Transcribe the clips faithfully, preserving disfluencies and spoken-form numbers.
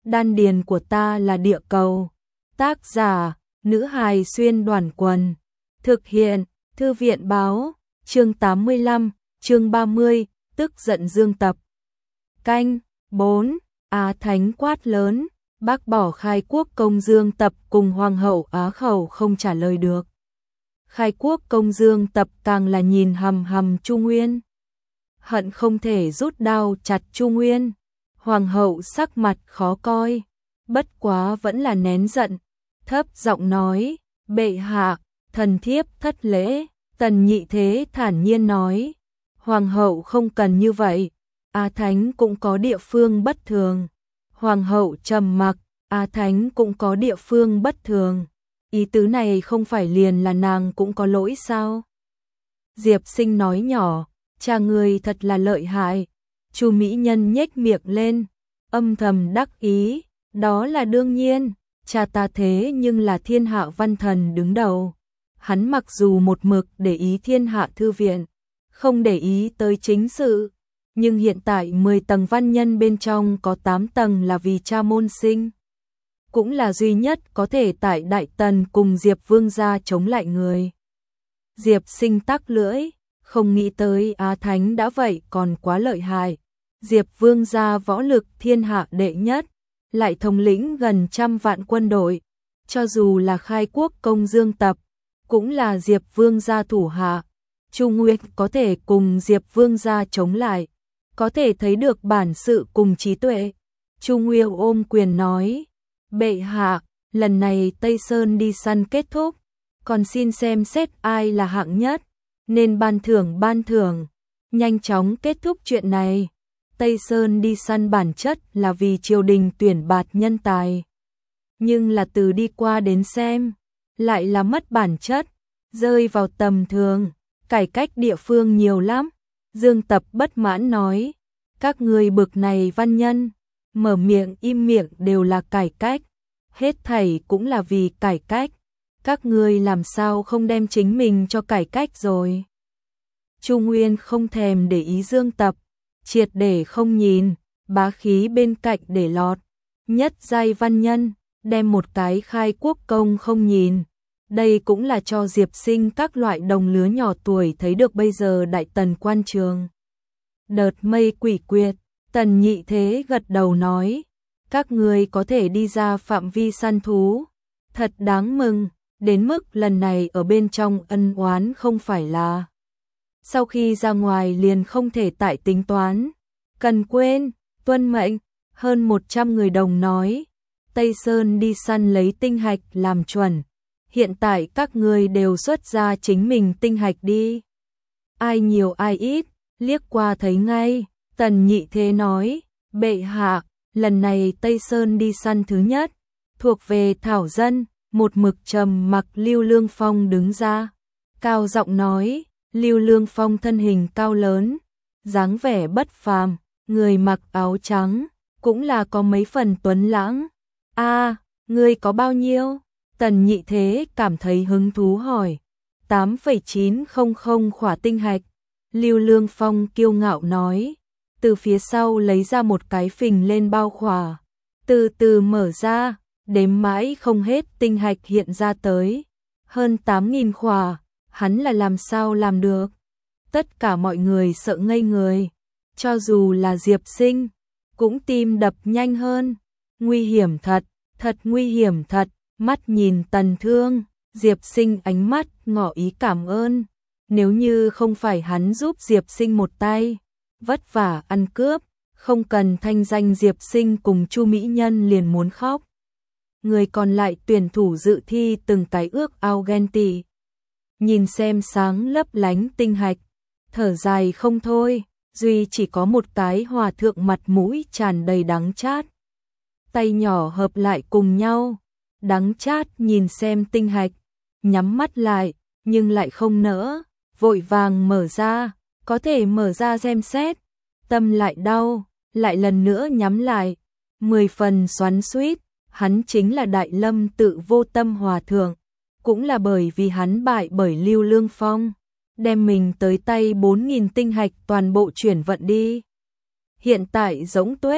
đan điền của ta là địa cầu. Tác giả, nữ hài xuyên đoàn quần. Thực hiện, thư viện báo, chương tám mươi lăm, chương ba mươi, tức giận Dương Tập. Canh, bốn, Á Thánh quát lớn, bác bỏ khai quốc công Dương Tập cùng Hoàng hậu Á Khẩu không trả lời được. Khai quốc công Dương Tập càng là nhìn hầm hầm Chu Nguyên. Hận không thể rút đao chặt Chu Nguyên. Hoàng hậu sắc mặt khó coi, bất quá vẫn là nén giận, thấp giọng nói, bệ hạ, thần thiếp thất lễ. Tần Nhị Thế thản nhiên nói, Hoàng hậu không cần như vậy, Á Thánh cũng có địa phương bất thường. Hoàng hậu trầm mặc, Á Thánh cũng có địa phương bất thường. Ý tứ này không phải liền là nàng cũng có lỗi sao? Diệp Sinh nói nhỏ, cha người thật là lợi hại. Chu Mỹ Nhân nhếch miệng lên, âm thầm đắc ý, đó là đương nhiên, cha ta thế nhưng là thiên hạ văn thần đứng đầu. Hắn mặc dù một mực để ý thiên hạ thư viện, không để ý tới chính sự, nhưng hiện tại mười tầng văn nhân bên trong có tám tầng là vì cha môn sinh. Cũng là duy nhất có thể tại Đại Tần cùng Diệp Vương gia chống lại người. Diệp Sinh tắc lưỡi, không nghĩ tới Á Thánh đã vậy còn quá lợi hại. Diệp Vương gia võ lực thiên hạ đệ nhất, lại thống lĩnh gần trăm vạn quân đội, cho dù là khai quốc công Dương Tập, cũng là Diệp Vương gia thủ hạ. Chu Nguyên có thể cùng Diệp Vương gia chống lại, có thể thấy được bản sự cùng trí tuệ. Chu Nguyên ôm quyền nói, bệ hạ, lần này Tây Sơn đi săn kết thúc, còn xin xem xét ai là hạng nhất, nên ban thưởng ban thưởng, nhanh chóng kết thúc chuyện này. Tây Sơn đi săn bản chất là vì triều đình tuyển bạt nhân tài, nhưng là từ đi qua đến xem, lại là mất bản chất, rơi vào tầm thường, cải cách địa phương nhiều lắm. Dương Tập bất mãn nói, các người bực này văn nhân, mở miệng im miệng đều là cải cách, hết thảy cũng là vì cải cách, các người làm sao không đem chính mình cho cải cách rồi. Chu Nguyên không thèm để ý Dương Tập, triệt để không nhìn, bá khí bên cạnh để lọt, nhất giai văn nhân, đem một cái khai quốc công không nhìn. Đây cũng là cho Diệp Sinh các loại đồng lứa nhỏ tuổi thấy được bây giờ Đại Tần quan trường. Đợt mây quỷ quyệt, Tần Nhị Thế gật đầu nói, các người có thể đi ra phạm vi săn thú, thật đáng mừng, đến mức lần này ở bên trong ân oán không phải là. Sau khi ra ngoài liền không thể tại tính toán, cần quên, tuân mệnh. Hơn một trăm người đồng nói, Tây Sơn đi săn lấy tinh hạch làm chuẩn, hiện tại các người đều xuất ra chính mình tinh hạch đi. Ai nhiều ai ít, liếc qua thấy ngay. Tần Nhị Thế nói, bệ hạ, lần này Tây Sơn đi săn thứ nhất, thuộc về thảo dân. Một mực trầm mặc Lưu Lương Phong đứng ra, cao giọng nói, Lưu Lương Phong thân hình cao lớn, dáng vẻ bất phàm, người mặc áo trắng, cũng là có mấy phần tuấn lãng. A, ngươi có bao nhiêu? Tần Nhị Thế cảm thấy hứng thú hỏi. tám phẩy chín không không khỏa tinh hạch. Lưu Lương Phong kiêu ngạo nói, từ phía sau lấy ra một cái phình lên bao khỏa, từ từ mở ra, đếm mãi không hết tinh hạch hiện ra tới, hơn tám nghìn khỏa, hắn là làm sao làm được? Tất cả mọi người sợ ngây người, cho dù là Diệp Sinh, cũng tim đập nhanh hơn. Nguy hiểm thật, thật nguy hiểm thật. Mắt nhìn Tần Thương, Diệp Sinh ánh mắt ngỏ ý cảm ơn. Nếu như không phải hắn giúp Diệp Sinh một tay, vất vả ăn cướp, không cần thanh danh Diệp Sinh cùng Chu Mỹ Nhân liền muốn khóc. Người còn lại tuyển thủ dự thi từng cái ước ao ghen tị. Nhìn xem sáng lấp lánh tinh hạch, thở dài không thôi, duy chỉ có một cái hòa thượng mặt mũi tràn đầy đắng chát. Tay nhỏ hợp lại cùng nhau, đắng chát nhìn xem tinh hạch, nhắm mắt lại, nhưng lại không nỡ, vội vàng mở ra, có thể mở ra xem xét, tâm lại đau, lại lần nữa nhắm lại, mười phần xoắn xuýt. Hắn chính là Đại Lâm Tự Vô Tâm Hòa Thượng, cũng là bởi vì hắn bại bởi Lưu Lương Phong, đem mình tới tay bốn nghìn tinh hạch toàn bộ chuyển vận đi. Hiện tại giống tuếch,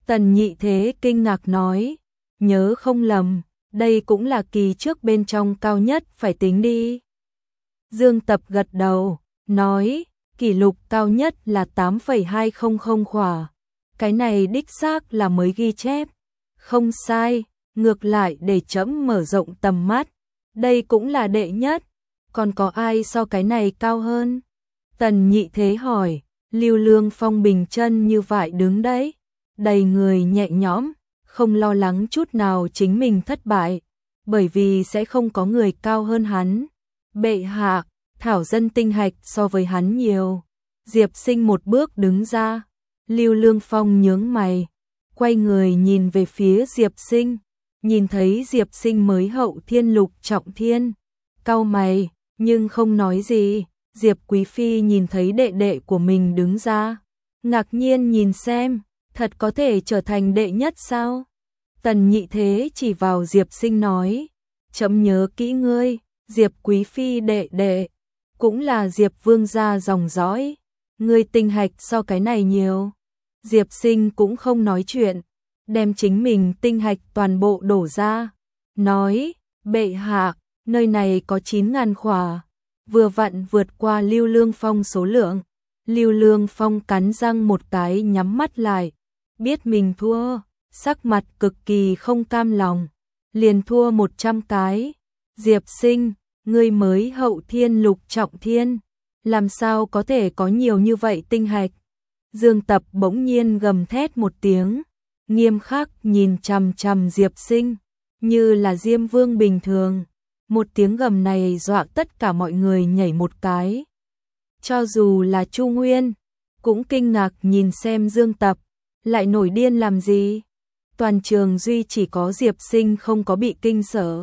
Tần Nhị Thế kinh ngạc nói, nhớ không lầm, đây cũng là kỳ trước bên trong cao nhất phải tính đi. Dương Tập gật đầu, nói, kỷ lục cao nhất là tám phẩy hai không không khỏa. Cái này đích xác là mới ghi chép. Không sai, ngược lại để trẫm mở rộng tầm mắt. Đây cũng là đệ nhất. Còn có ai so cái này cao hơn? Tần Nhị Thế hỏi, Lưu Lương Phong bình chân như vậy đứng đấy. Đầy người nhẹ nhõm, không lo lắng chút nào chính mình thất bại. Bởi vì sẽ không có người cao hơn hắn. Bệ hạ, thảo dân tinh hạch so với hắn nhiều. Diệp Sinh một bước đứng ra. Lưu Lương Phong nhướng mày, quay người nhìn về phía Diệp Sinh, nhìn thấy Diệp Sinh mới hậu thiên lục trọng thiên, cau mày, nhưng không nói gì. Diệp Quý Phi nhìn thấy đệ đệ của mình đứng ra, ngạc nhiên nhìn xem, thật có thể trở thành đệ nhất sao? Tần Nhị Thế chỉ vào Diệp Sinh nói, chấm nhớ kỹ ngươi, Diệp Quý Phi đệ đệ, cũng là Diệp Vương gia dòng dõi, ngươi tinh hạch so cái này nhiều. Diệp Sinh cũng không nói chuyện, đem chính mình tinh hạch toàn bộ đổ ra, nói, bệ hạ, nơi này có chín ngàn khỏa, vừa vặn vượt qua Lưu Lương Phong số lượng. Lưu Lương Phong cắn răng một cái nhắm mắt lại, biết mình thua, sắc mặt cực kỳ không cam lòng, liền thua một trăm cái. Diệp Sinh, ngươi mới hậu thiên lục trọng thiên, làm sao có thể có nhiều như vậy tinh hạch? Dương Tập bỗng nhiên gầm thét một tiếng, nghiêm khắc nhìn chằm chằm Diệp Sinh, như là Diêm Vương bình thường. Một tiếng gầm này dọa tất cả mọi người nhảy một cái. Cho dù là Chu Nguyên, cũng kinh ngạc nhìn xem Dương Tập, lại nổi điên làm gì? Toàn trường duy chỉ có Diệp Sinh không có bị kinh sợ.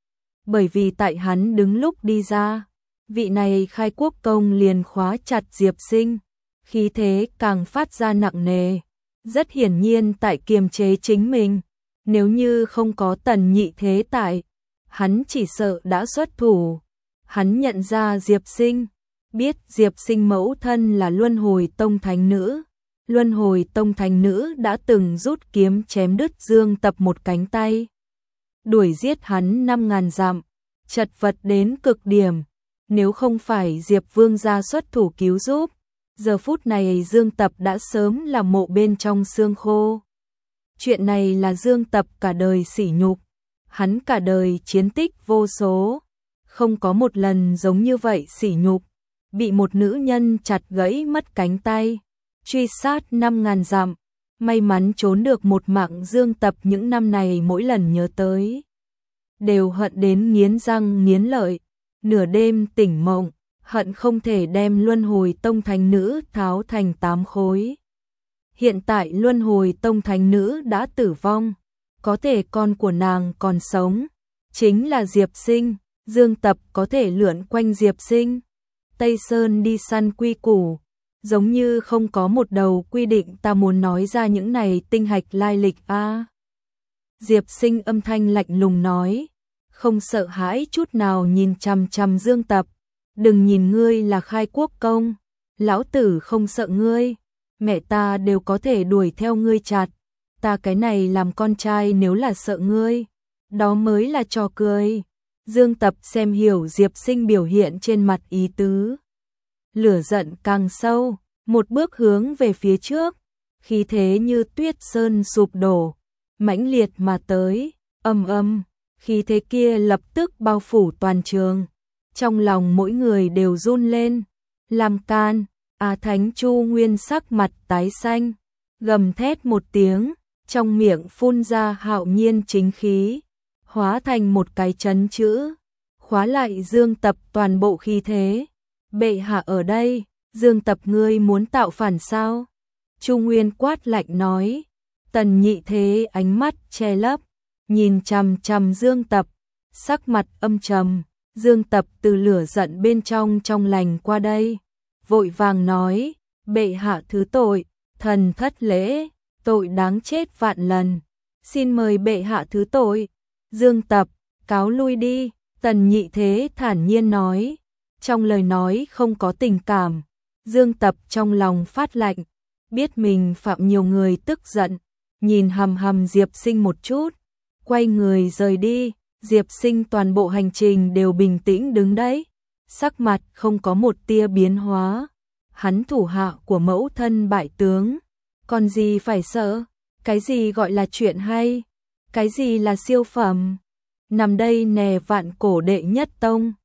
Bởi vì tại hắn đứng lúc đi ra, vị này khai quốc công liền khóa chặt Diệp Sinh, khí thế càng phát ra nặng nề, rất hiển nhiên tại kiềm chế chính mình. Nếu như không có Tần Nhị Thế tại, hắn chỉ sợ đã xuất thủ. Hắn nhận ra Diệp Sinh, biết Diệp Sinh mẫu thân là Luân Hồi Tông thánh nữ. Luân Hồi Tông thánh nữ đã từng rút kiếm chém đứt Dương Tập một cánh tay, đuổi giết hắn năm ngàn dặm, chật vật đến cực điểm. Nếu không phải Diệp Vương gia xuất thủ cứu giúp, giờ phút này Dương Tập đã sớm là mộ bên trong xương khô. Chuyện này là Dương Tập cả đời sỉ nhục, hắn cả đời chiến tích vô số, không có một lần giống như vậy sỉ nhục, bị một nữ nhân chặt gãy mất cánh tay, truy sát năm ngàn dặm, may mắn trốn được một mạng. Dương Tập những năm này mỗi lần nhớ tới, đều hận đến nghiến răng nghiến lợi, nửa đêm tỉnh mộng, hận không thể đem Luân Hồi Tông thánh nữ tháo thành tám khối. Hiện tại Luân Hồi Tông thánh nữ đã tử vong, có thể con của nàng còn sống, chính là Diệp Sinh. Dương Tập có thể lượn quanh Diệp Sinh, Tây Sơn đi săn quy củ, giống như không có một đầu quy định. Ta muốn nói ra những này tinh hạch lai lịch a. À. Diệp Sinh âm thanh lạnh lùng nói, không sợ hãi chút nào nhìn chằm chằm Dương Tập, đừng nhìn ngươi là khai quốc công, lão tử không sợ ngươi, mẹ ta đều có thể đuổi theo ngươi chặt, ta cái này làm con trai nếu là sợ ngươi, đó mới là trò cười. Dương Tập xem hiểu Diệp Sinh biểu hiện trên mặt ý tứ, lửa giận càng sâu, một bước hướng về phía trước, khí thế như tuyết sơn sụp đổ, mãnh liệt mà tới, âm âm, khí thế kia lập tức bao phủ toàn trường. Trong lòng mỗi người đều run lên, làm can. Á Thánh Chu Nguyên sắc mặt tái xanh, gầm thét một tiếng, trong miệng phun ra hạo nhiên chính khí, hóa thành một cái chấn chữ, khóa lại Dương Tập toàn bộ khí thế. Bệ hạ ở đây, Dương Tập ngươi muốn tạo phản sao? Chu Nguyên quát lạnh nói. Tần Nhị Thế ánh mắt che lấp, nhìn chằm chằm Dương Tập, sắc mặt âm trầm. Dương Tập từ lửa giận bên trong trong lành qua đây, vội vàng nói, bệ hạ thứ tội, thần thất lễ, tội đáng chết vạn lần, xin mời bệ hạ thứ tội. Dương Tập, cáo lui đi. Tần Nhị Thế thản nhiên nói, trong lời nói không có tình cảm. Dương Tập trong lòng phát lạnh, biết mình phạm nhiều người tức giận, nhìn hằm hằm Diệp Sinh một chút, quay người rời đi. Diệp Sinh toàn bộ hành trình đều bình tĩnh đứng đấy, sắc mặt không có một tia biến hóa. Hắn thủ hạ của mẫu thân bại tướng, còn gì phải sợ? Cái gì gọi là chuyện hay? Cái gì là siêu phẩm? Nằm đây nè vạn cổ đệ nhất tông.